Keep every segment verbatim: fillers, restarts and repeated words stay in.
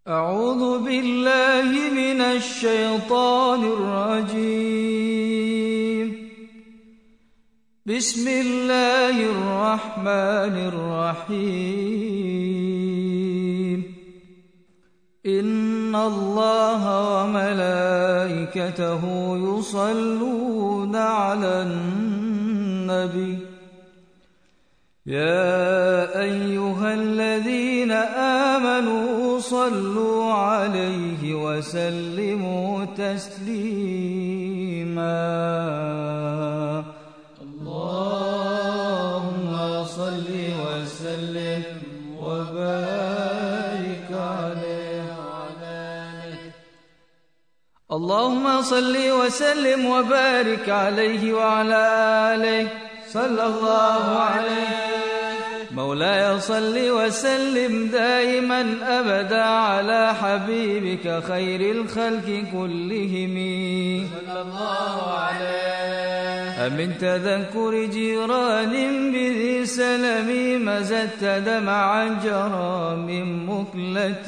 أعوذ بالله من الشيطان الرجيم. بسم الله الرحمن الرحيم. إن الله وملائكته يصلون على النبي يا أيها الذين آمنوا صلوا عليه وسلموا تسليما. اللهم صل وسلم وبارك عليه وعلى آله. اللهم صل وسلم وبارك عليه وعلى آله صلى الله عليه. مولاي صل وسلم دائما أبدا على حبيبك خير الخلق كلهم صلى الله عليه. أمن تذكر جيران بذي سلم مزدت دمعا جرى من مكلة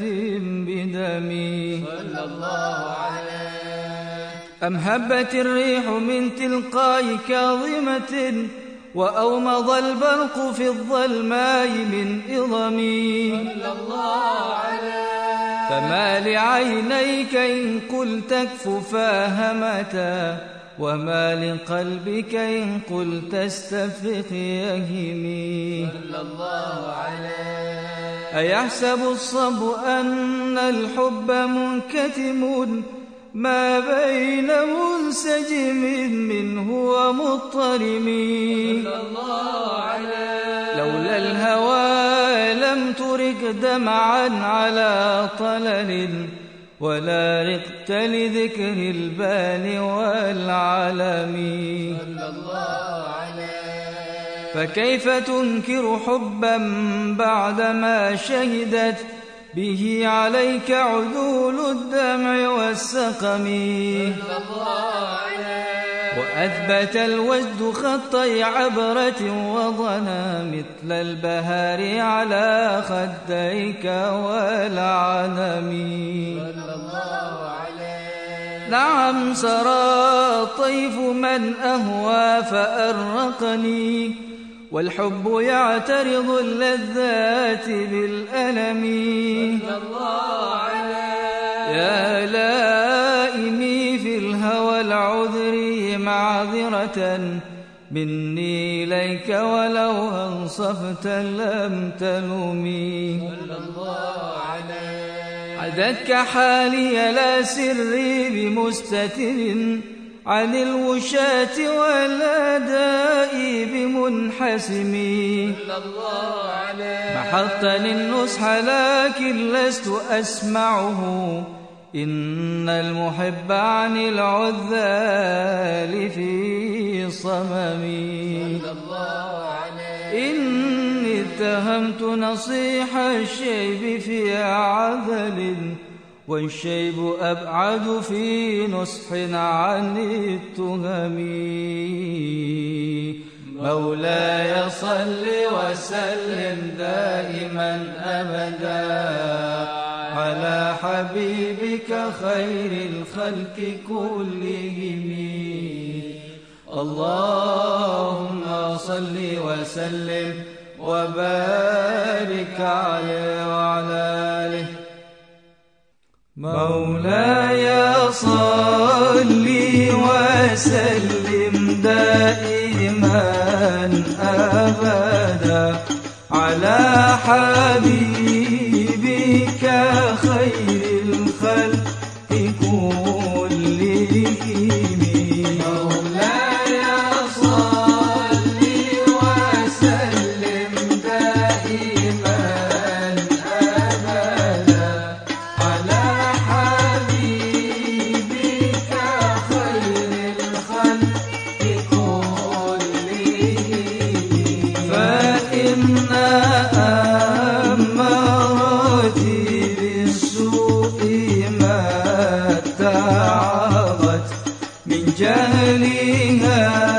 بدمي صلى الله عليه. أم هبت الريح من تلقاء كاظمة وأومض البرق في الظلماء من إظمي صلى الله عليه. فما لعينيك إن قلت اكففا همتا وما لقلبك إن قلت استفرق يهمي صلى الله عليه. أيحسب الصب أن الحب منكتم ما بين منسجم منه ومضطرم صلى الله عليه. لولا الهوى لم ترق دمعا على طلل ولا رقت لذكر البان والعلم صلى الله عليه. فكيف تنكر حبا بعدما شهدت به عليك عذول الدمع والسقم صلى الله عليه. وأثبت الوجد خطي عبرة وضنا مثل البهار على خديك والعنم صلى الله عليه. نعم سرى طيف من أهوى فأرقني والحب يعترض اللذات بالألم صلى الله عليه. يا لائمي في الهوى العذري معذرة مني إليك ولو أنصفت لم تلومي صلى الله عليه. عدتك حالي لا سري بمستتر عن الوشاة والأداء بمنحسم صلى الله عليه. محطني النصح لكن لست أسمعه إن المحب عن العذال في صممي صلى الله عليه. إني اتهمت نصيح الشيب في عذل والشيب أبعد في نصح عن التهم. مولاي صل وسلم دائما أبدا على حبيبك خير الخلق كلهم. اللهم صل وسلم وبارك عليه وعلى آله. مولاي صل وسلم دائما أبدا على حبيبك خير الخلق كلهم. مولاي صل وسلم دائما أبدا على حبيبك خير الخلق كلهم. فإن أمارتي بالسوء ما اتعظت من جهلها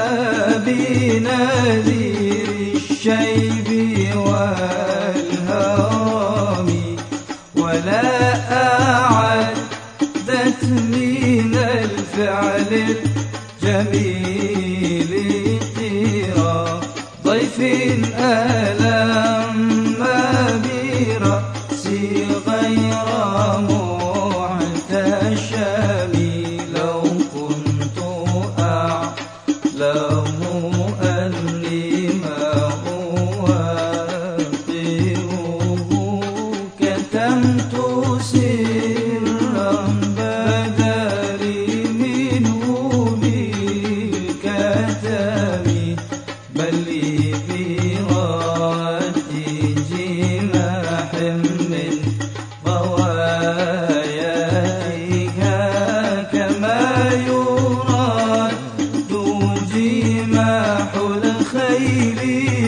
بنذير الشيب والهرم ولا برأسي غير محتشم لو كنت أعلم أني ما أوقره كتمت سرا بدا لي منه بالكتم بل لي برد جماح من غواياها كما يراد جماح الخيل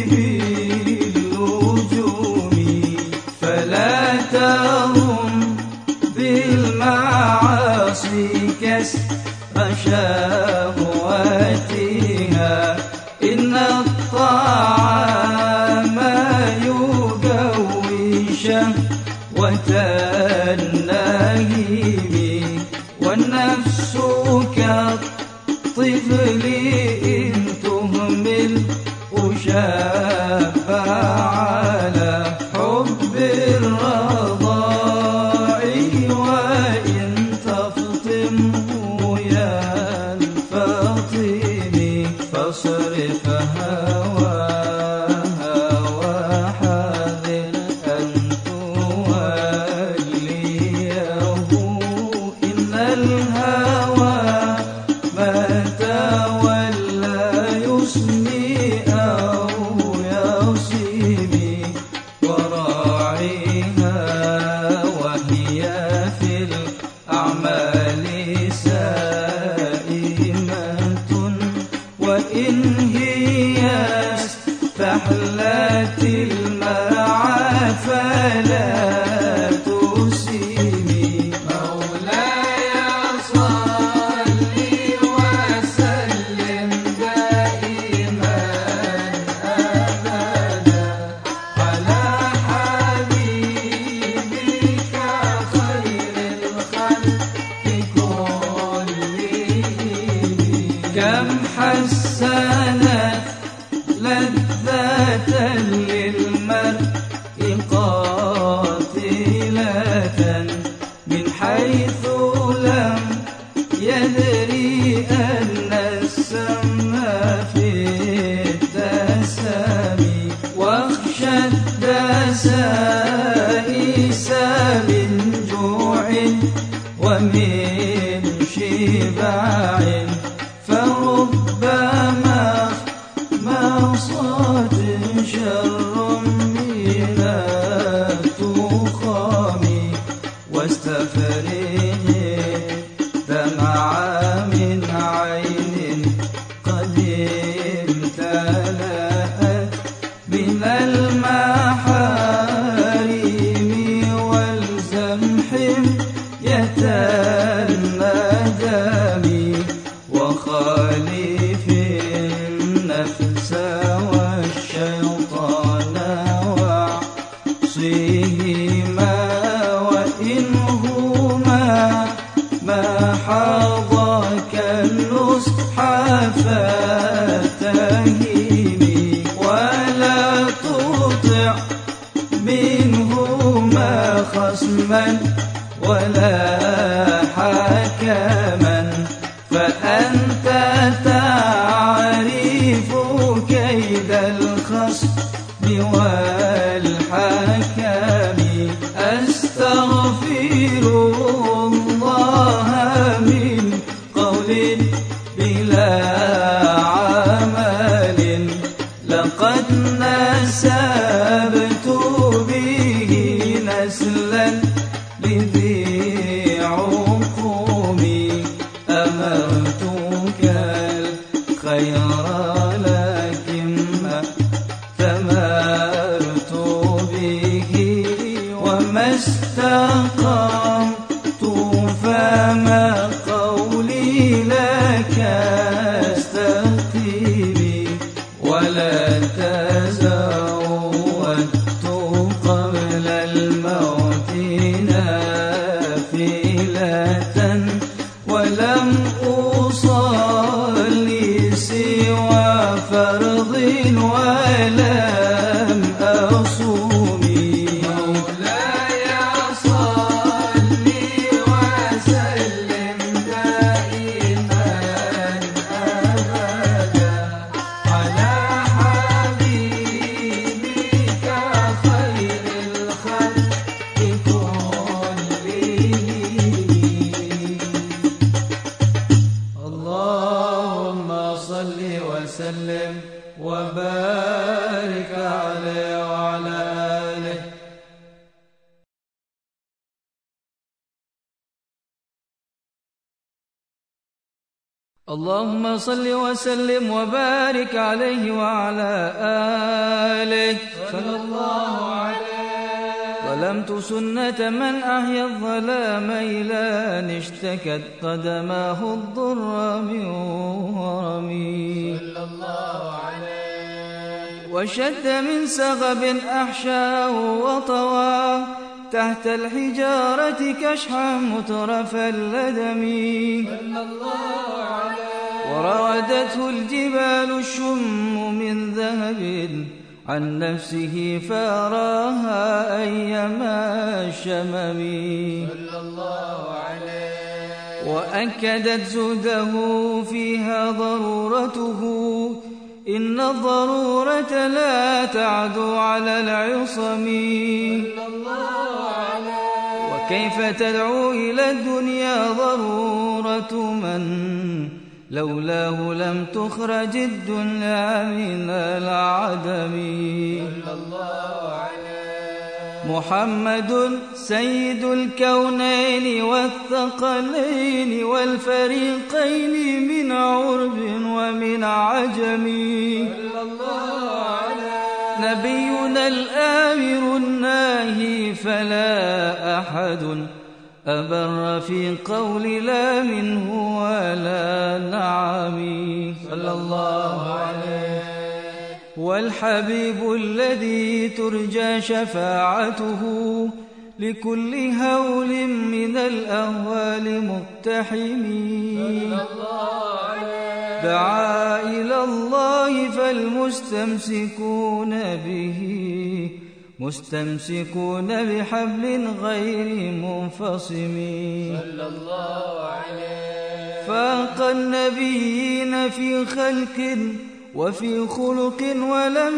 بالنجوم فلا تهم بالمعاصي كسر شهواتها إن الطعام يقوي شهوة النهيم والنفس كالطفل إن تهمل أشاب على حب الرضاع وإن تفطمه ينفطم فاصرف هواها وحاذر أن توليه إن الهوى ما تولى يسمي أو يصيب وراعيها وهي في الأعمال سائمة وإن هي استحلت المرعى فلا تسيمي مولاي صل وسلم دائما أبدا على حبيبك خير الخلق كلهم كم حسنت لذة للمرء قاتلة من حيث لم يدري أن السم في الدسم واخشى الدسائس من جوع ومن شبع فربما مصاد شر من التخام واستفرغ دمع من عين قد امتلأت من المحارم والزم حمية الندم وخالف النفس والشيطان وعصيهما وإنهما ما حظاك النصح فاتهمي ولا تطع منهما خصما ولا حكما فأنت تعرف كيد الخصم والحكم أستغفر الله من قول بلا عمل لقد نسبت به نسلا لذي عقوم أمرتك الخير لكن ما ثمرت به وما استقمت فما قولي لك استقيمي ولا تزودت قبل الموت نافلة ولم أصلي سوى فرض ولم أصوم اللهم صل وسلم وبارك عليه وعلى آله صلى الله عليه. ظلمت سنة من أحيا الظلام إلى أن اشتكت قدماه الضر من ورمي صلى الله عليه. وشد من سغب أحشاه وطوى تحت الحجارة كشحا مترف اللدم صلى الله عليه. وراودته الجبال الشم من ذهب عن نفسه فأراها أيما الشمم صلى الله عليه. وأكدت زهده فيها ضرورته إن الضرورة لا تعدو على العصم صلى الله عليه. وكيف تدعو إلى الدنيا ضرورة من لولاه لم تخرج الدنيا من العدم صلى الله عليه. محمد سيد الكونين والثقلين والفريقين من عرب ومن عجم صلى الله عليه. نبينا الآمر الناهي فلا أحد أبر في قول لا منه ولا نعم صلى الله عليه. والحبيب الذي ترجى شفاعته لكل هول من الأهوال مقتحم صلى الله عليه. دعا إلى الله فالمستمسكون به مستمسكون بحبل غير منفصم صلى الله عليه. فاق النبيين في خلق وفي خلق ولم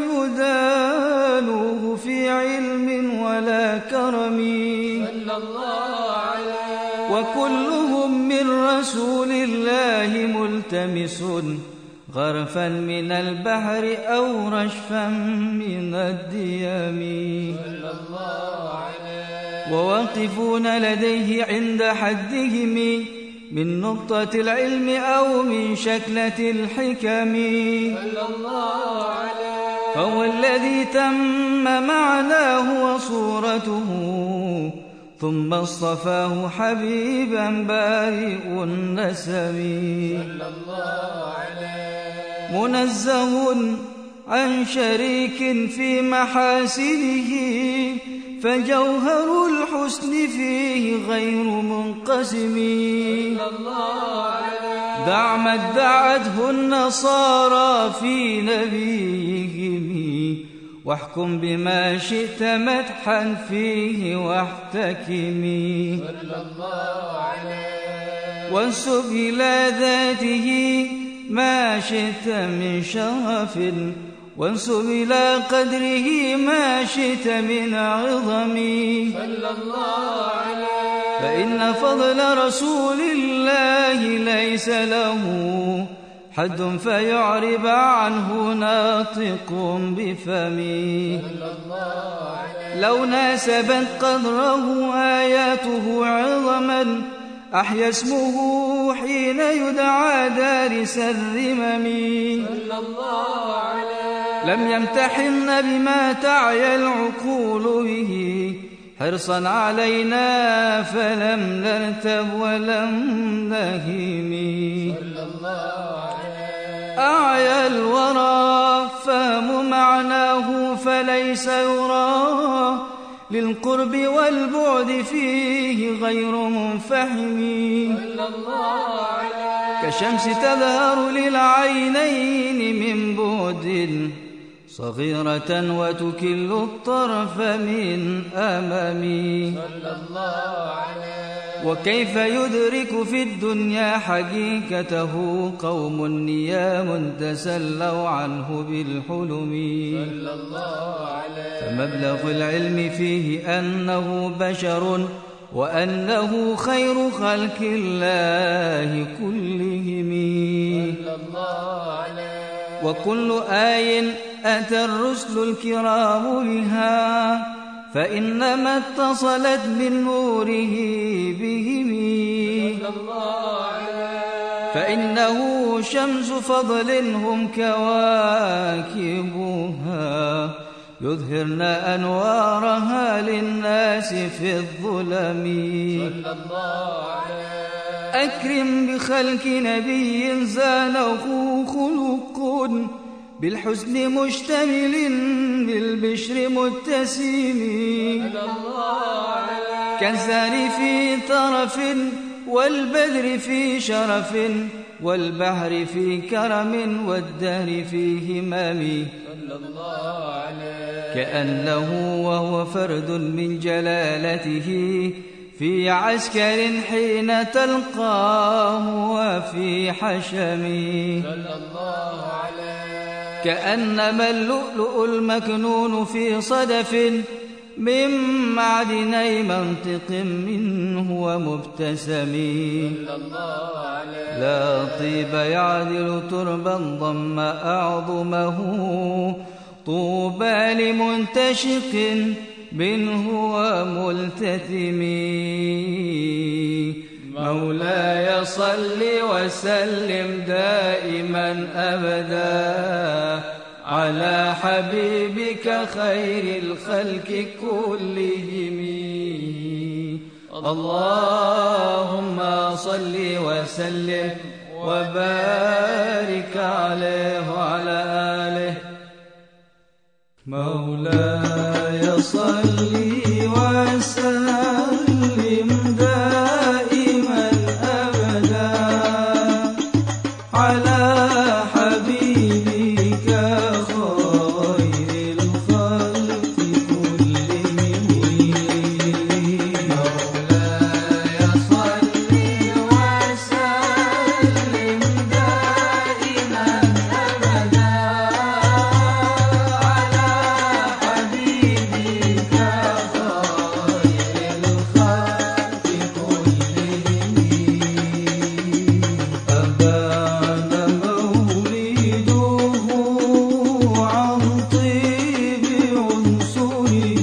يدانوه في علم ولا كرم صلى الله عليه. وكلهم من رسول الله ملتمس غرفا من البحر أو رشفا من الديام صلى الله عليه. وواقفون لديه عند حدهم من نقطة العلم أو من شكلة الحكم صلى الله عليه. فهو الذي تم معناه وصورته ثم اصطفاه حبيبا بارئ النسم صلى الله عليه. منزه عن شريك في محاسنه فجوهر الحسن فيه غير منقسم صلى الله عليه. دع ما ادعته النصارى في نبيهم واحكم بما شئت مدحا فيه واحتكمي صلى الله عليه. وانسب إلى ذاته ما شئت من شرف وانسب إلى قدره ما شئت من عظم صلى الله عليه. فإن فضل رسول الله ليس له حد فيعرب عنه ناطق بفمي صلى الله عليه. لو ناسبت قدره آياته عظما أحيا اسمه حين يدعى دارس الرمم صلى الله عليه. لم يمتحن بما تعيا العقول به حرصا علينا فلم نرتب ولم نهيم صلى الله عليه. أعيا الورى فهم معناه فليس يرى للقرب والبعد فيه غير منفحم صلى الله عليه. كشمس تظهر للعينين من بعد صغيرة وتكل الطرف من أمامي صلى الله عليه. وكيف يدرك في الدنيا حقيقته قوم نيام تسلوا عنه بالحلم صلى الله عليه. فمبلغ العلم فيه أنه بشر وأنه خير خلق الله كلهم صلى الله عليه. وكل آية أتى الرسل الكرام بها فإنما اتصلت من نوره بهم صلى الله عليه. فإن كأنه شمس فضل هم كواكبها يظهرن أنوارها للناس في الظلم. صلى الله عليه. أكرم بخلق نبي زانه خلق بالحسن مشتمل بالبشر متسم. كالزهر في طرف والبدر في شرف والبحر في كرم والدهر في همم. كأنه وهو فرد من جلالته في عسكر حين تلقاه وفي حشم. كأنما اللؤلؤ المكنون في صدف من معدني منطق منه ومبتسم. لا طيب يعدل تربا ضم أعظمه طوبى لمنتشق منه وملتثم. مولاي صل وسلم دائما أبدا على حبيبك خير الخلق كلهم. اللهم صل وسلم وبارك عليه وعلى آله. مولاي صل وسلم دائما أبدا على حبيبك خير الخلق كلهم. مولاي صل وسلم دائما أبدا على حبيبك خير الخلق كلهم. أبان مولده عن طيب عنصره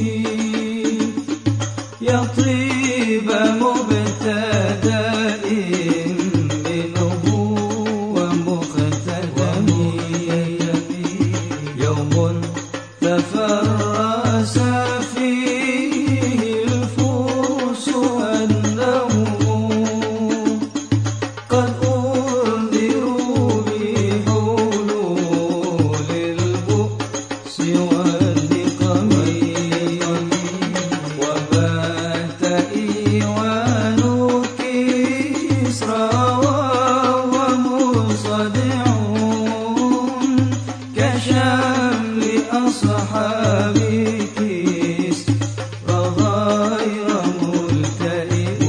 يطيب مبتدأ منه ومختتم. يوم تفرس فيه الفرس أنهم قد أنذروا بحلول البؤس والنقم. وبات إيوان كسرى وهو مصدع كشمل أصحاب كسرى غير ملتئم.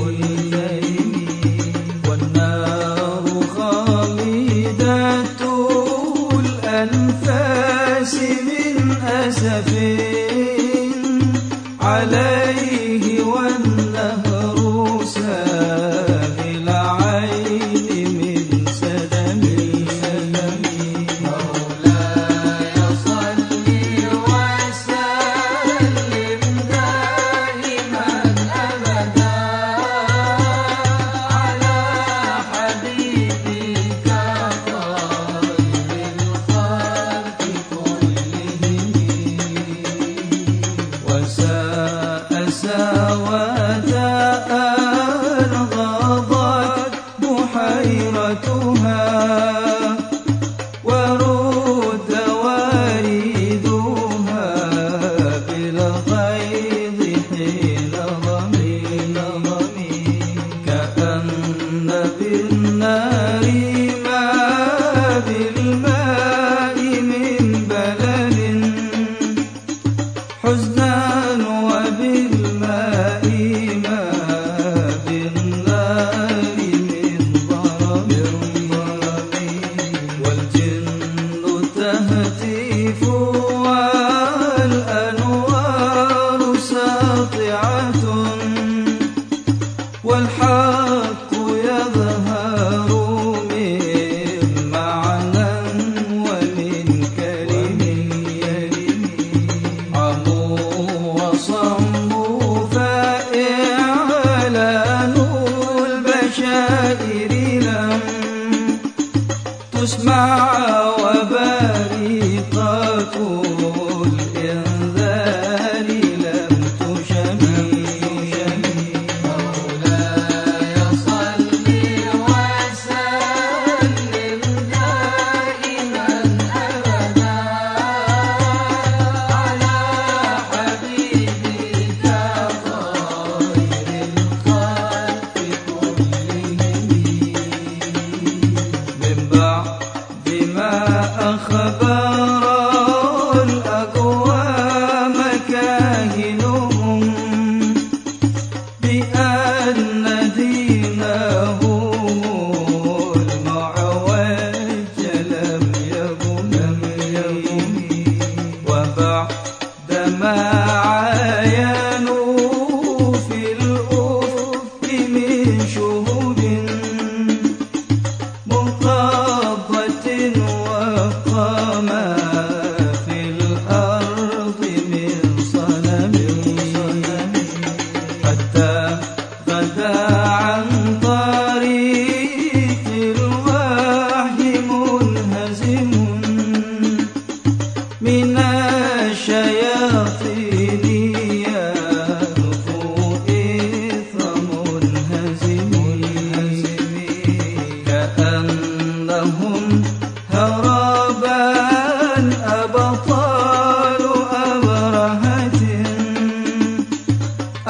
والنار خالدة الأنفاس من أسف عليه والنهر ساهل عين من سدم. مولاي صل وسلم دائما أبدا على حبيبك خير الخلق كلهم. وساء ساوة ألغضت بحيرتها ورد واردها بالغيظ حين ضمين. كأن بالنار ما بالماء من بلل حزنان وبالماء ما بالنار من ضرب. والجن تهتف والأنوار ساطعة والحق يظهر من معنى ومن كلم. عموا وصموا فإعلان البشائر لم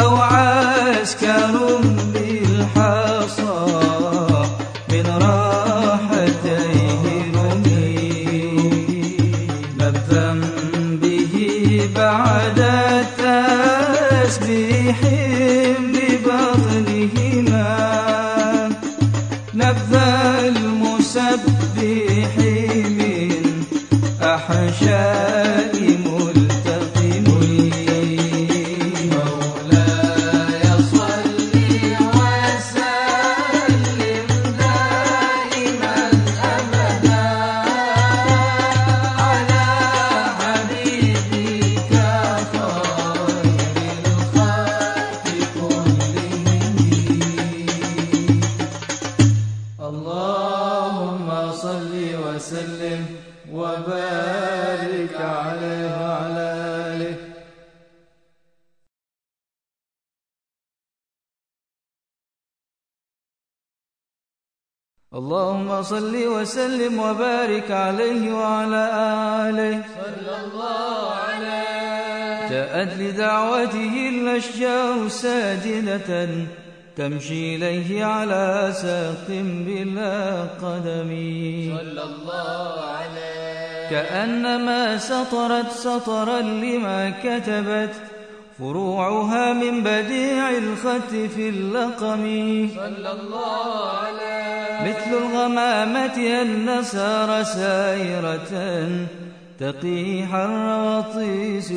أو عسكر بالحصى من راحتيه رمي لبثا به بعد التسبيح ببطنهما نبذ المسبح من أحشاء ملتقم مولاي صل وسلم دائما أبدا على حبيبك خير الخلق كلهم. اللهم صل وسلم وبارك عليه وعلى آله. اللهم صل وسلم وبارك عليه وعلى آله. صلى الله عليه. جاءت لدعوته الأشجار ساجدة تمشي إليه على ساق بلا قدم صلى الله عليه. كأنما سطرت سطرا لما كتبت فروعها من بديع الخط في اللقم صلى الله عليه. مثل الغمامة النسار سائرة تقي حر وطيس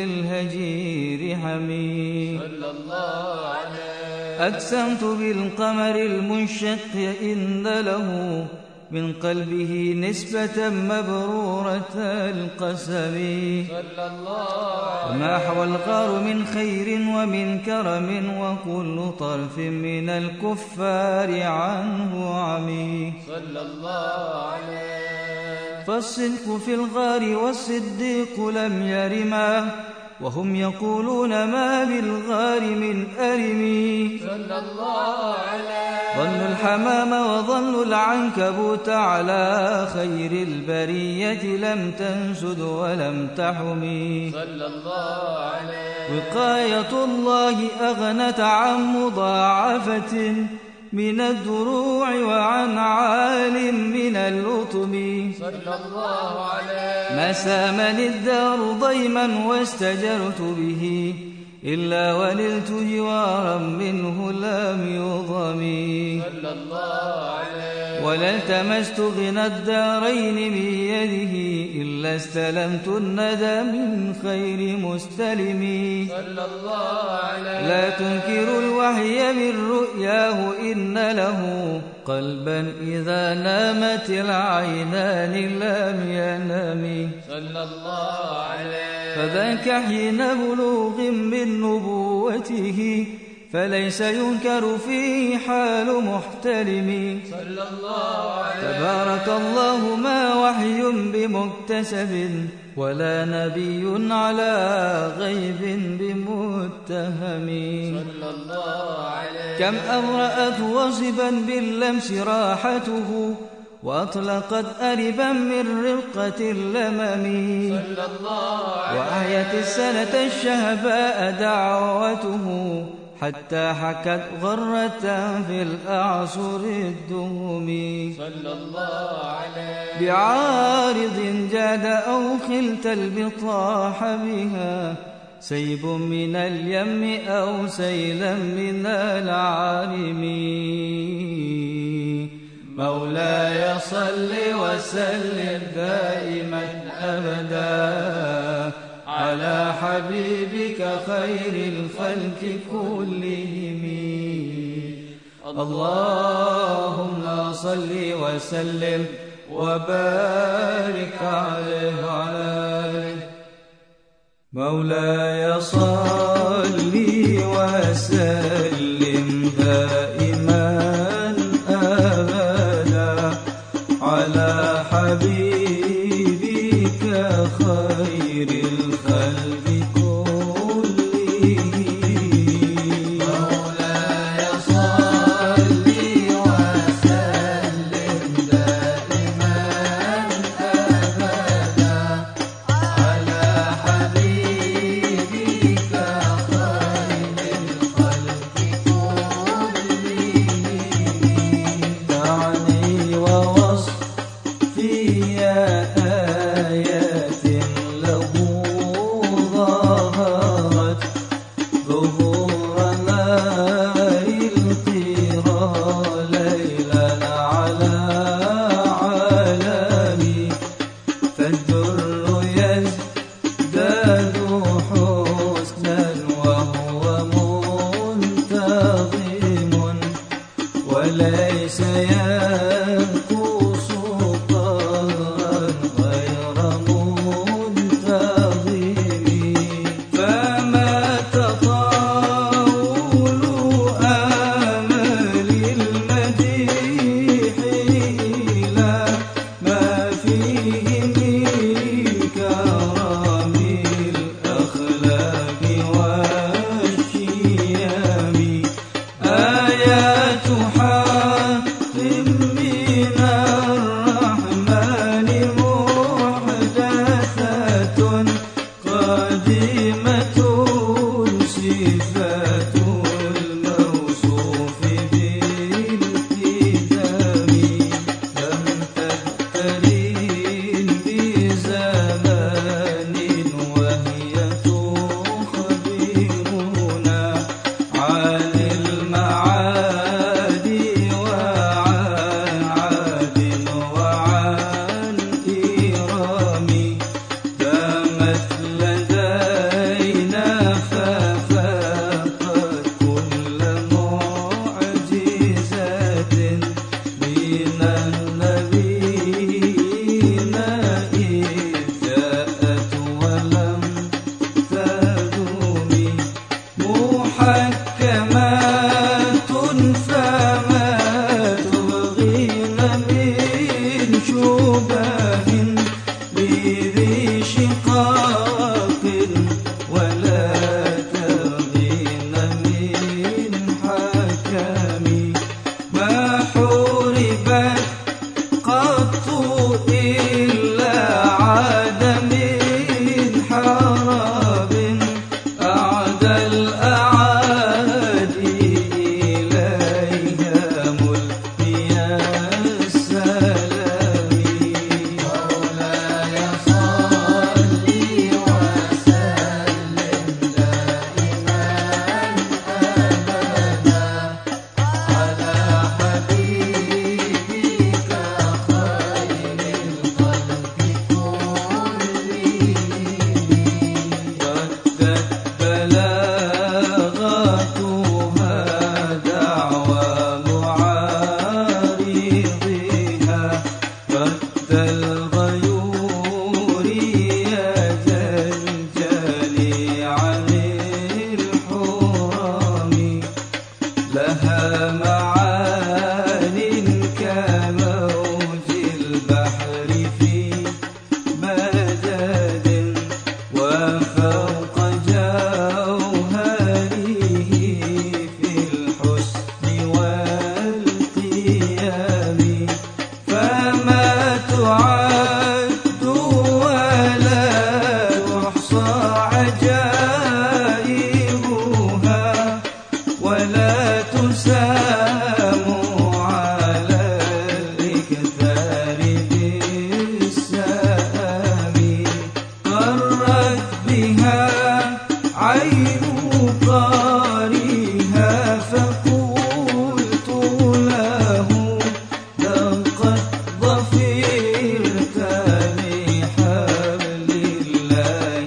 للهجير حمي صلى الله عليه. أقسمت بالقمر المنشق إن له من قلبه نسبة مبرورة القسم صلى الله عليه. وما حوى الغار من خير ومن كرم وكل طرف من الكفار عنه عمي صلى الله عليه. فالصدق في الغار والصديق لم يرما وهم يقولون ما بالغار من أرمي صلى الله عليه. ظنوا الحمام وظنوا العنكبوت على خير البرية لم تنسد ولم تحمي صلى الله عليه. وقاية الله أغنت عن مضاعفة من الدروع وعن عال من اللطم صلى الله عليه. ما سامني الدار ضيما واستجرت به إلا ونلت جوارا منه لم يضمي صلى الله عليه. ولا التمست غنى الدارين من يده إلا استلمت الندى من خير مستلم صلى الله عليه. لا تنكر الوحي من رؤياه إن له قلبا إذا نامت العينان لم ينم صلى الله عليه. فذاك حين بلوغ من نبوته فليس ينكر فيه حال محتلم صلى الله عليه. تبارك الله ما وحي بمكتسب ولا نبي على غيب بمتهم صلى الله عليه. كم أبرأت وصبا باللمس راحته وأطلقت أربا من رقة اللمم صلى الله عليه. وأحيت السنة الشهباء دعوته حتى حكت غرة في الأعصر الدهم صلى الله عليه. بعارض جاد أو خلت البطاح بها سيب من اليم أو سيلا من العالم مولاي صل وسلم دائما أبدا على حبيبك خير الخلق كلهم. اللهم صل وسلم وبارك عليه وعلى آله. مولاي صل وسلم دائما أبدا على حبيبك خير الخلق كلهم. مولاي صل وسلم دائما أبدا على حبيبك خير الخلق سينقص قهرا غير منتظم. فما تطاول آمال المديح إلى ما فيه من كرم الأخلاق والشيم. آيات حق من الرحمن محدثة قديمة صفات الموصوف بالكتاب. لم تقترن بزمان وهي تخبرنا عن المعاد وعن عاد وعن إرام. دامت لدينا ففاقت كل معجزات من النبيين إذ جاءت ولم تدوم. محكمات فما تبغين من شبه بذي شقاق ولا تبغين من حكم. ما حوربت قط إلا عاد من حرب أعدى الأعادي إليها ملقيا السلام. مولاي صل وسلم دائما أبدا على حبيبك خير الخلق كلهم. ردت بلاغتها دعوى معارضها. رد الغيور يد الجلي عن الحرام. لها معان كموج البحر في مدد وفوق جوهره في الحسن والقيام. فما تعد ولا تحصى عجائبها ولا تسام على الإكثار بالسام. قرت بها عين قارئها فقلت له لقد ظفرت بحبل الله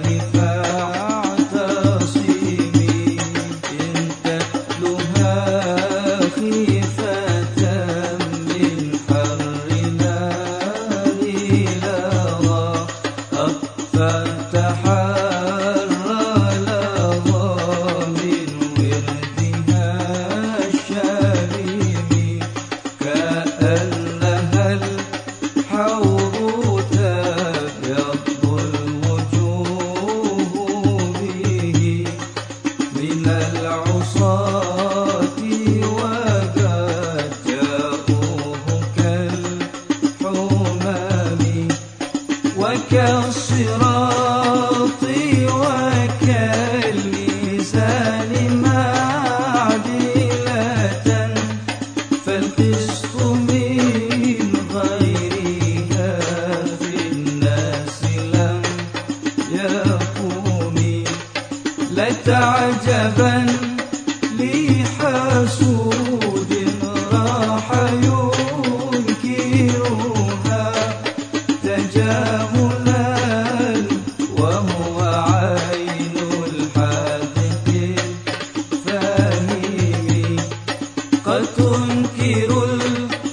فاعتصمي. إن تتلها خيفة من حر نار لظى فتحرى لظى من وردها الشريم. كأنها الحوض تبيض الوجوه به من العصاة وقد جاءوه كالحمام. وكالصراط وكالميزان معدلة فالقسط من غيرها في الناس لم يقوم. لتعجبا لحسود راح ينكرها تجاهلا وهو عين الحادث الفاهم. قد تنكر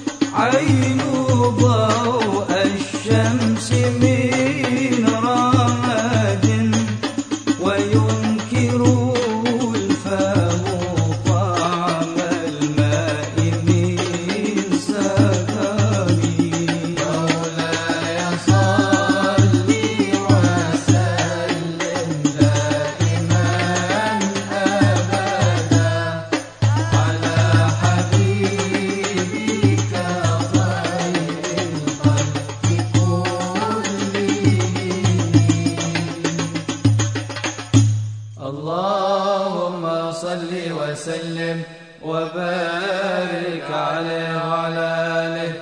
وسلم وبارك عليه وعلى آله.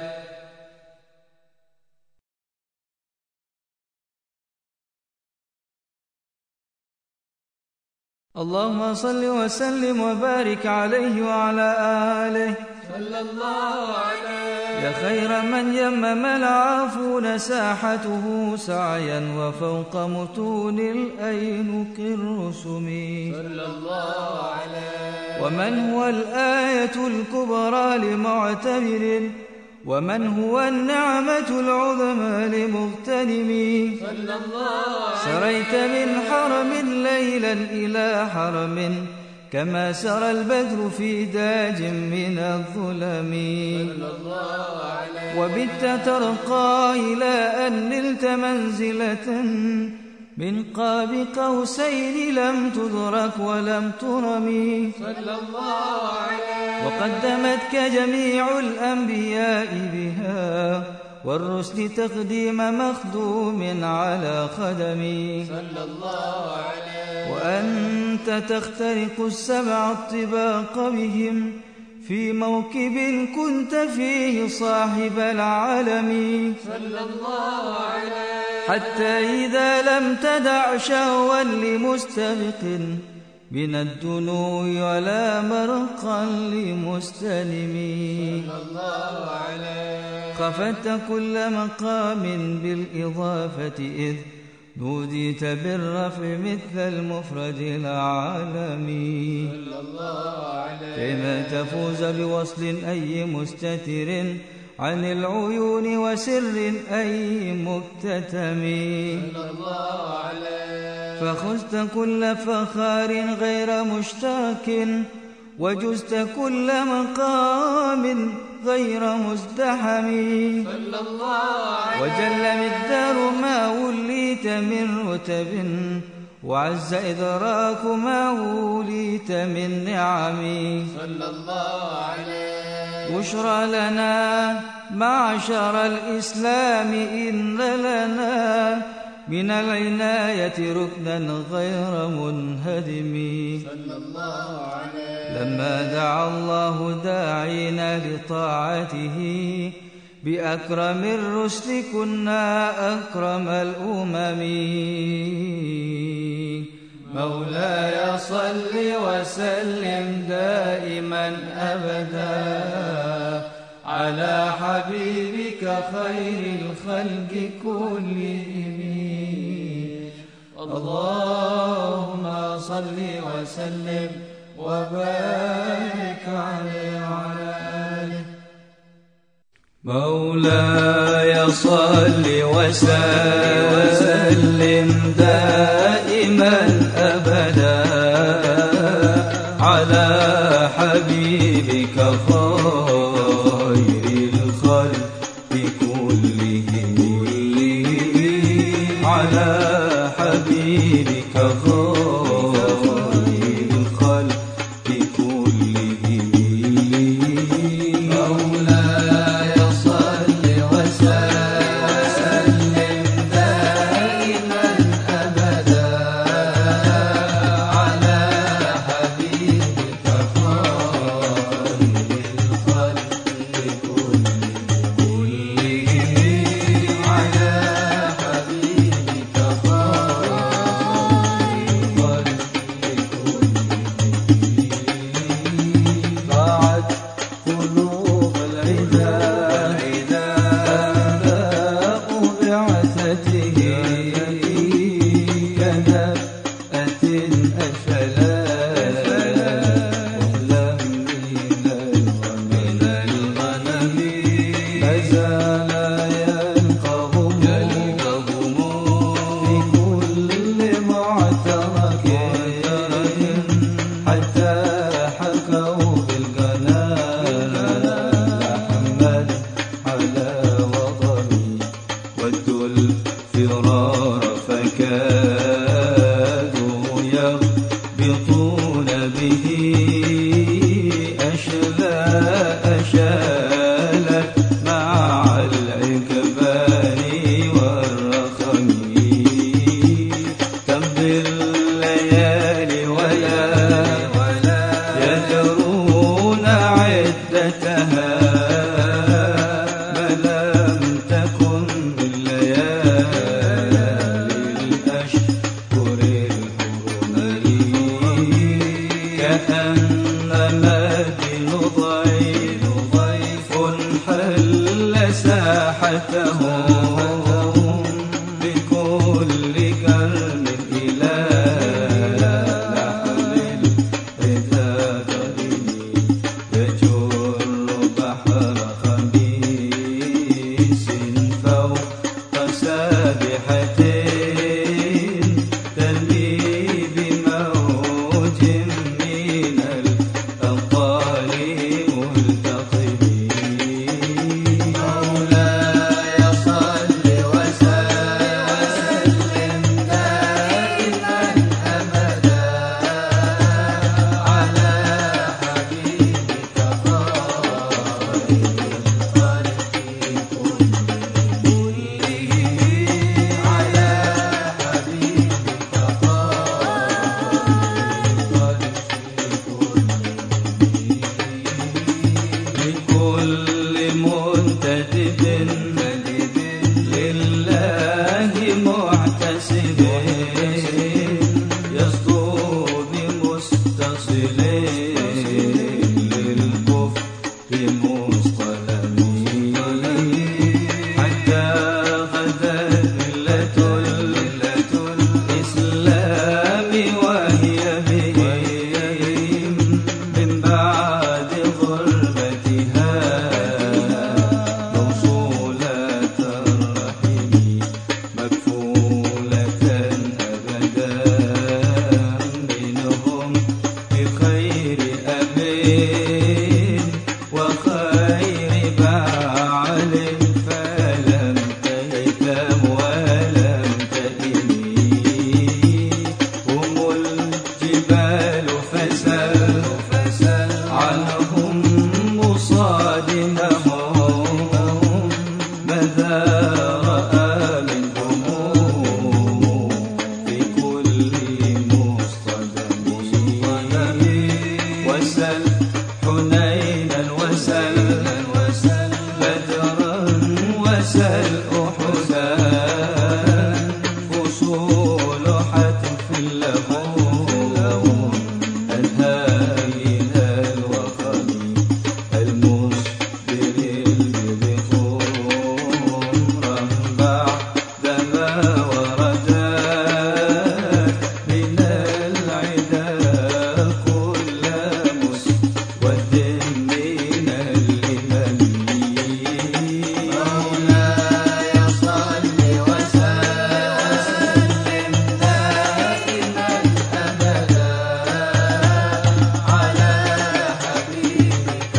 اللهم صل وسلم وبارك عليه وعلى آله صلى الله عليه. يا خير من يمم العافون ساحته سعيا وفوق متون الأينك الرسم صلى الله عليه. ومن هو الآية الكبرى لمعتبر ومن هو النعمة العظمى لمغتنم صلى الله عليه. سريت من حرم ليلا إلى حرم كما سرى البدر في داج من الظلم صلى الله عليه. وبت ترقى إلى أن نلت منزلة من قاب قوسين لم تدرك ولم ترم صلى الله عليه. وقدمتك جميع الأنبياء بها والرسل تقديم مخدوم على خدمي صلى الله عليه. وأنت تخترق السبع الطباق بهم في موكب كنت فيه صاحب العالم صلى الله عليه. حتى إذا لم تدع شهوا لمستبق من الدنو ولا مرقا لمستلم صلى الله عليه. خفت كل مقام بالإضافة إذ نوديت بالرفع مثل المفرد العالمي صلى الله عليه. كيما تفوز بوصل أي مستتر عن العيون وسر أي مكتتم صلى الله عليه. فخذت كل فخار غير مشترك وجزت كل مقام غير مزدحم صلى الله عليه. وجل مقدار ما وليت من رتب وعز إدراك ما وليت من نعم صلى الله عليه. بشرى لنا معشر الإسلام إن لنا من العناية ركنا غير منهدم صلى الله عليه. لما دعا الله داعينا لطاعته بأكرم الرسل كنا أكرم الأمم مولاي صل وسلم دائما أبدا على حبيبك خير الخلق كلهم اللهم صل وسلم وبارك عليه وعلى آله مولاي صل وسلم دائما أبدا على حبيبك خير الخلق كلهم على حبيبك خير الخلق كلهم مولاي صل وسلم دائما أبدا على حبيبك خير ضيف حل ساحتهم بكل كرم إلى لحم الرثاء يجر بحر خميس فوق سابحة ترمي بموج من الأبطال ملتقمين. مولاي صل وسلم دائما أبدا على حبيبك خير الخلق كلهم على حبيبك لكل منتدب لله معتسب يصدو بمستصل للكفر مصطلم حتى غدت ملة الإسلام وهي بهم من بعد غربتها موصولة الرحم مكفولة أبدا منهم بخير أب وخير بعل فلم تهتم ولم تئني هم الجبال فسل عنهم مصادمهم ماذا رأى منهم في كل مصطدم وسل حنينا وسل بدرا وسل أحدا فصول حتف لهم الهائل الوطن المصبر بخمرا بعدما وردت من العدا كل مسود من اللمم. مولاي صل وسلم دائما أبدا على حبيبك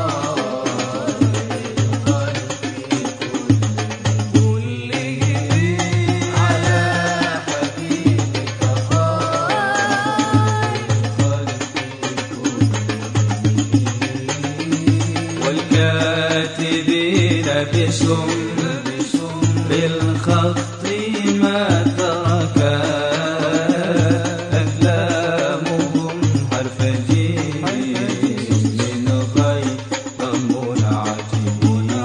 كلهم على حبيبك والكاتبين بسم بالخط ما تركا أكلامهم حرف جيم من غير منعتم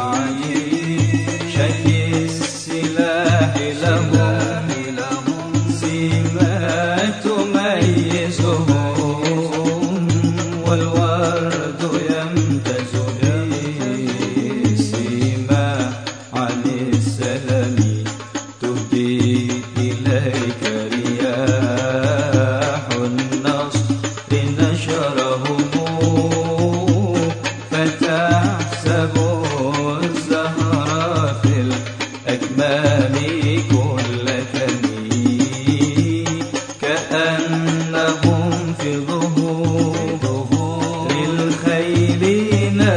شكي السلاح لهم سيما تميزهم والورد يمتاز بسيما عن السلام تهدي إليك رياح النصر نشرهم فتحسب الزهر في الأكمام كل ثني كأنهم في ظهور الخيل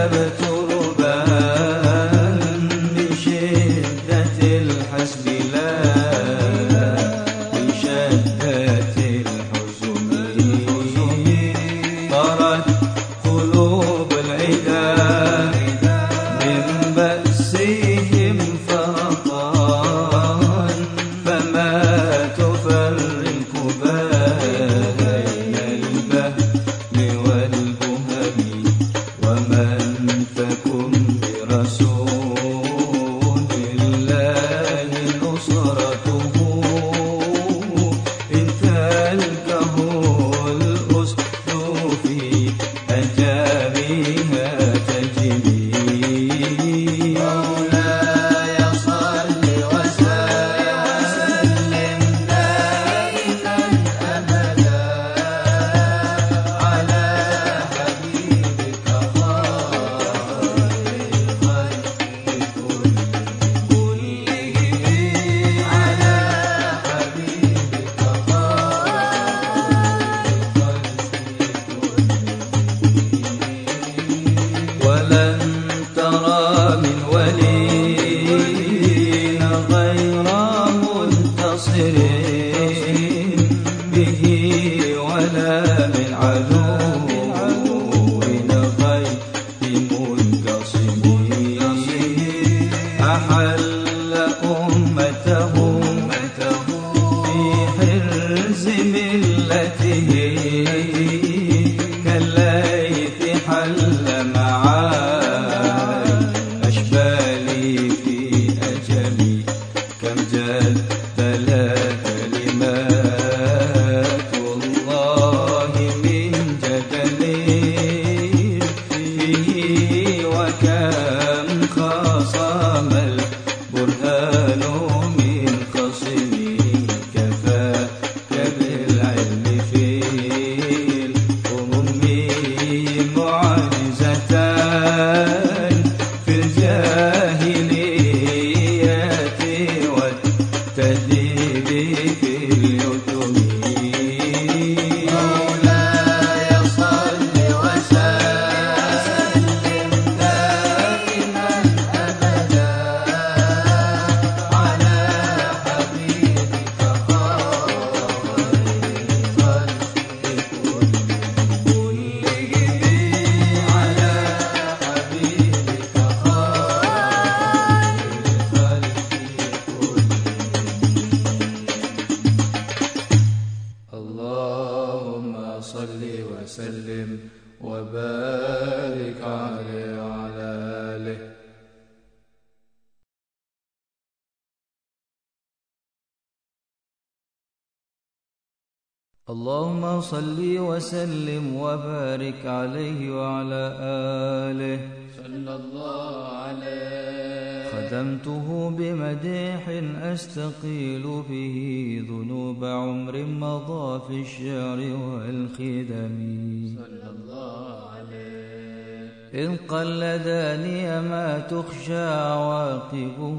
عليها تجري. مولاي صل وسلم دائما أبدا على حبيبك ولن ترى من ولي غير منتصر به ولا من عدو غير منتصر. أحل أمته في حرز ملته كالليث حل معاي أشبالي في أجلي. كم جدلت كلمات الله من جدل فيه وكم خاصم البرهان من خصمه. كفاك بالعلم في الأمم معجزتان في الجاهلية والتدبير في اليتم. مولاي صل وسلم دائما أبدا على حبيبك اللهم صل وسلم وبارك عليه وعلى آله. اللهم صل وسلم وبارك عليه وعلى آله. صلى الله عليه. خدمته بمديح أستقيل به ذنوب عمر مضى في الشعر والخدم. صلى الله عليه. إذ قلداني ما تخشى عواقبه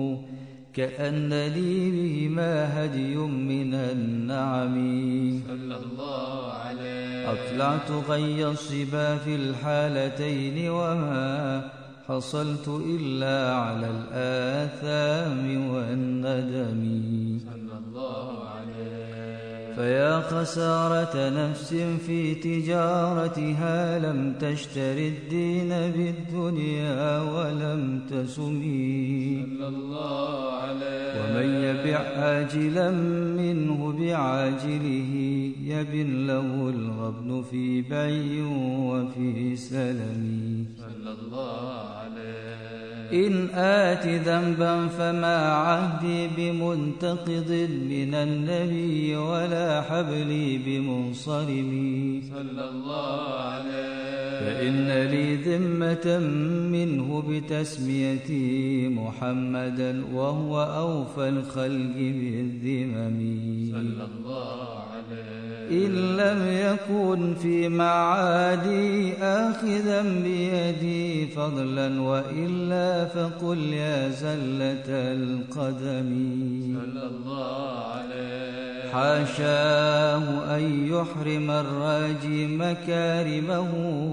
كأن لي بهما هدي من النعم. صلى الله عليه. أطلعت غي الصبا في الحالتين وما حصلت إلا على الآثام والندم. صلى الله عليه. فيا خسارة نفس في تجارتها لم تشتر الدين بالدنيا ولم تسمي. صلى الله عليه. ومن يبع عاجلا منه بعاجله يبن له الغبن في بيع وفي سلم. صلى الله عليه. إن آت ذنبا فما عهدي بمنتقض من النبي ولا حبلي بمنصرم. صلى الله عليه. فإن لي ذمة منه بتسميتي محمدا وهو أوفى الخلق بالذمم. صلى الله عليه. إن لم يكن في معادي آخذا بيدي فضلا وإلا فقل يا زلة القدم. صلى الله عليه. حاشاه أن يحرم الراجي مكارمه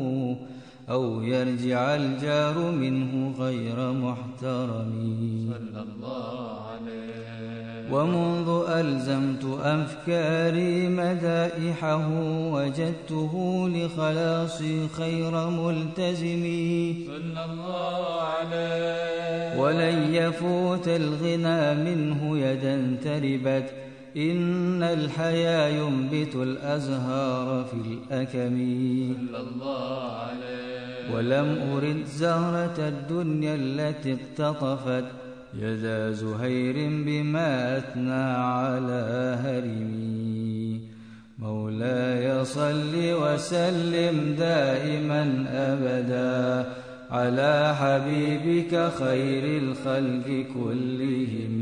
أو يرجع الجار منه غير محترم. صلى الله عليه. ومنذ ألزمت أفكاري مدائحه وجدته لخلاصي خير ملتزم. صلى الله عليه. ولن يفوت الغنى منه يدا تربت إن الحيا ينبت الأزهار في الأكم. صلى الله عليه. ولم أرد زهرة الدنيا التي اقتطفت يدا زهير بما أثنى على هرمي. مولاي صل وسلم دائما أبدا على حبيبك خير الخلق كلهم.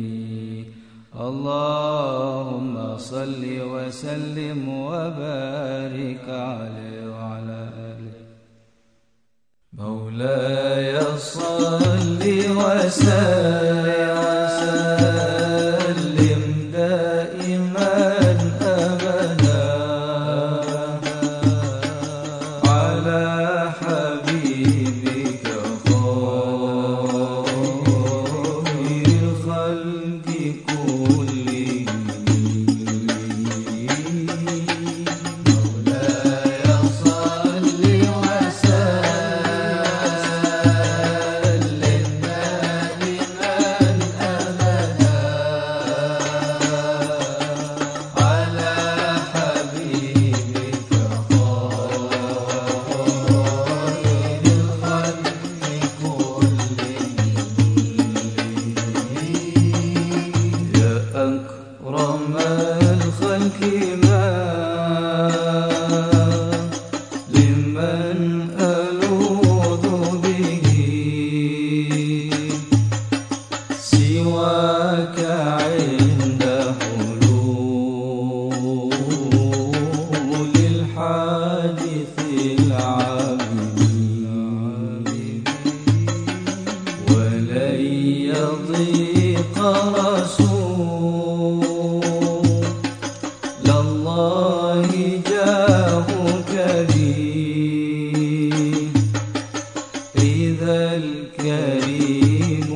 اللهم صل وسلم وبارك عليه وعلى آله. مولاي صل وسلم دائما أبدا على حبيبك خير الخلق كلهم. مولاي صل وسلم دائما أبدا على حبيبك خير الخلق كلهم. يا أكرم الخلق ما لمن ألوذ به سواك عند حلول الحادث العميم. ولن يضيق رسول الله جاهك بي إذا الكريم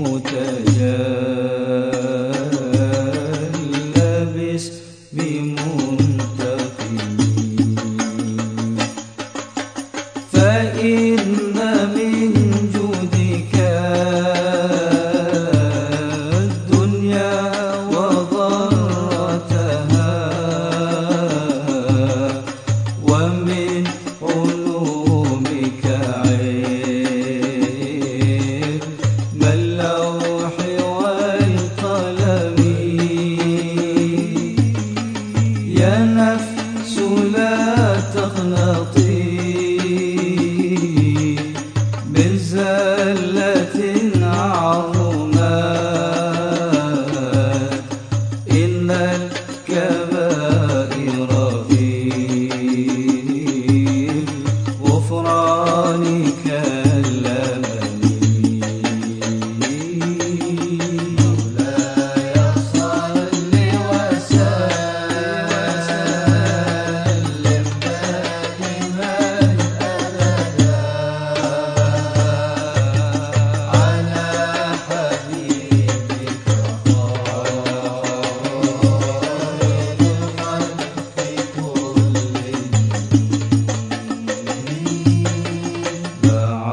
تجلى باسم منتقم. فإن من جودك الدنيا وضرتها ومن علومك علم اللوح والقلم. يا نفس لا تقنطي من زلة عظمت إن الكبائر في الغفران كاللبن. مولاي صل وسلم دائما أبدا على حبيبك خير الخلق كلهم.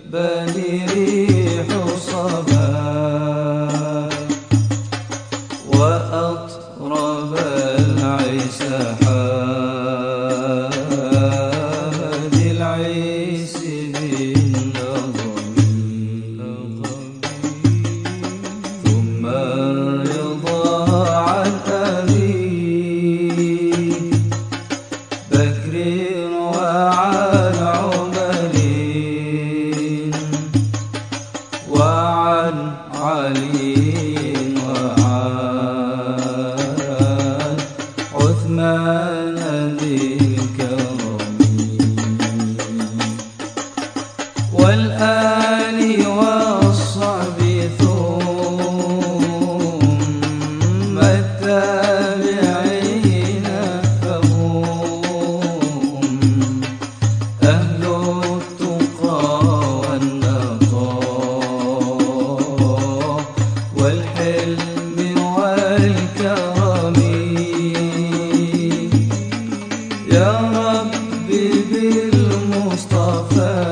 بل ريح صبا وأطرب العيس حاد العيس بالنظم ثم الرضا عن أبي بكر وعن عمر وعن علي وعن عثمان ذي الكرم والآل والصحب ثم التابعين فهم أهل التقى والنقاء والحلم والكرم يا ربي بالمصطفى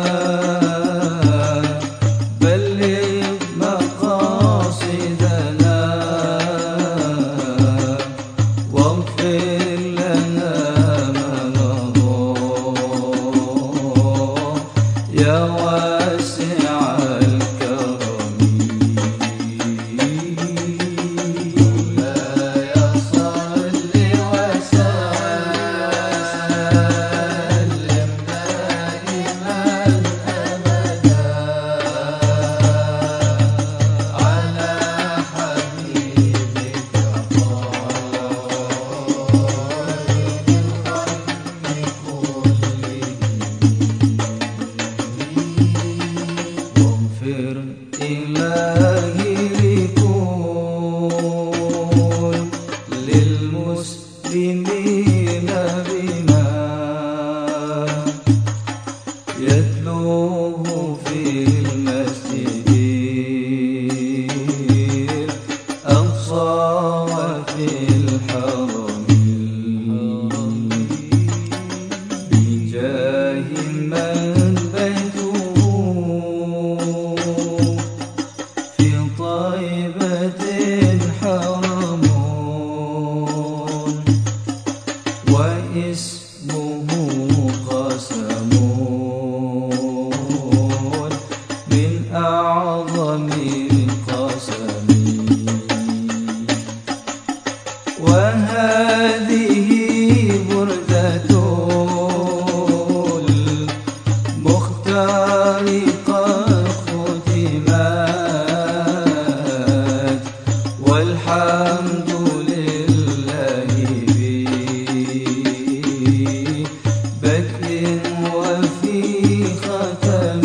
بلغ مقاصدنا واغفر لنا ما مضى يا واسع الكرم مولاي صل وسلم دائما أبدا على حبيبك واغفر إلهي لكل للمسلمين بما يتلوه في المسجد الأقصى وفي الحرم بجاه من بيته في طيبة حرم واسمه قسم من أعظم القسم وهذه بردة المختار قد ختمت والحمد لله ببدء وفي ختم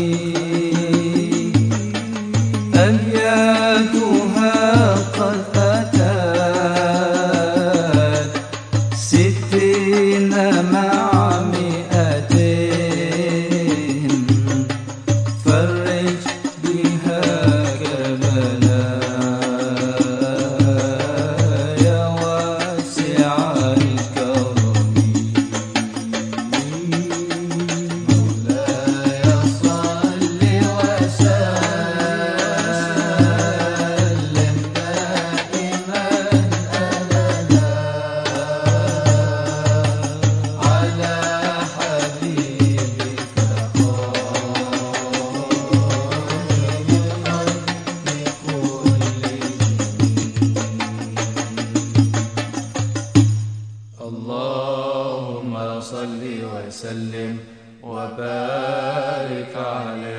أبياتها قد أتت ستين مع مئتين فرج بها كربنا يا واسع الكرم مولاي صل وسلم دائما أبدا على حبيبك اللهم صل وسلم وبارك عليه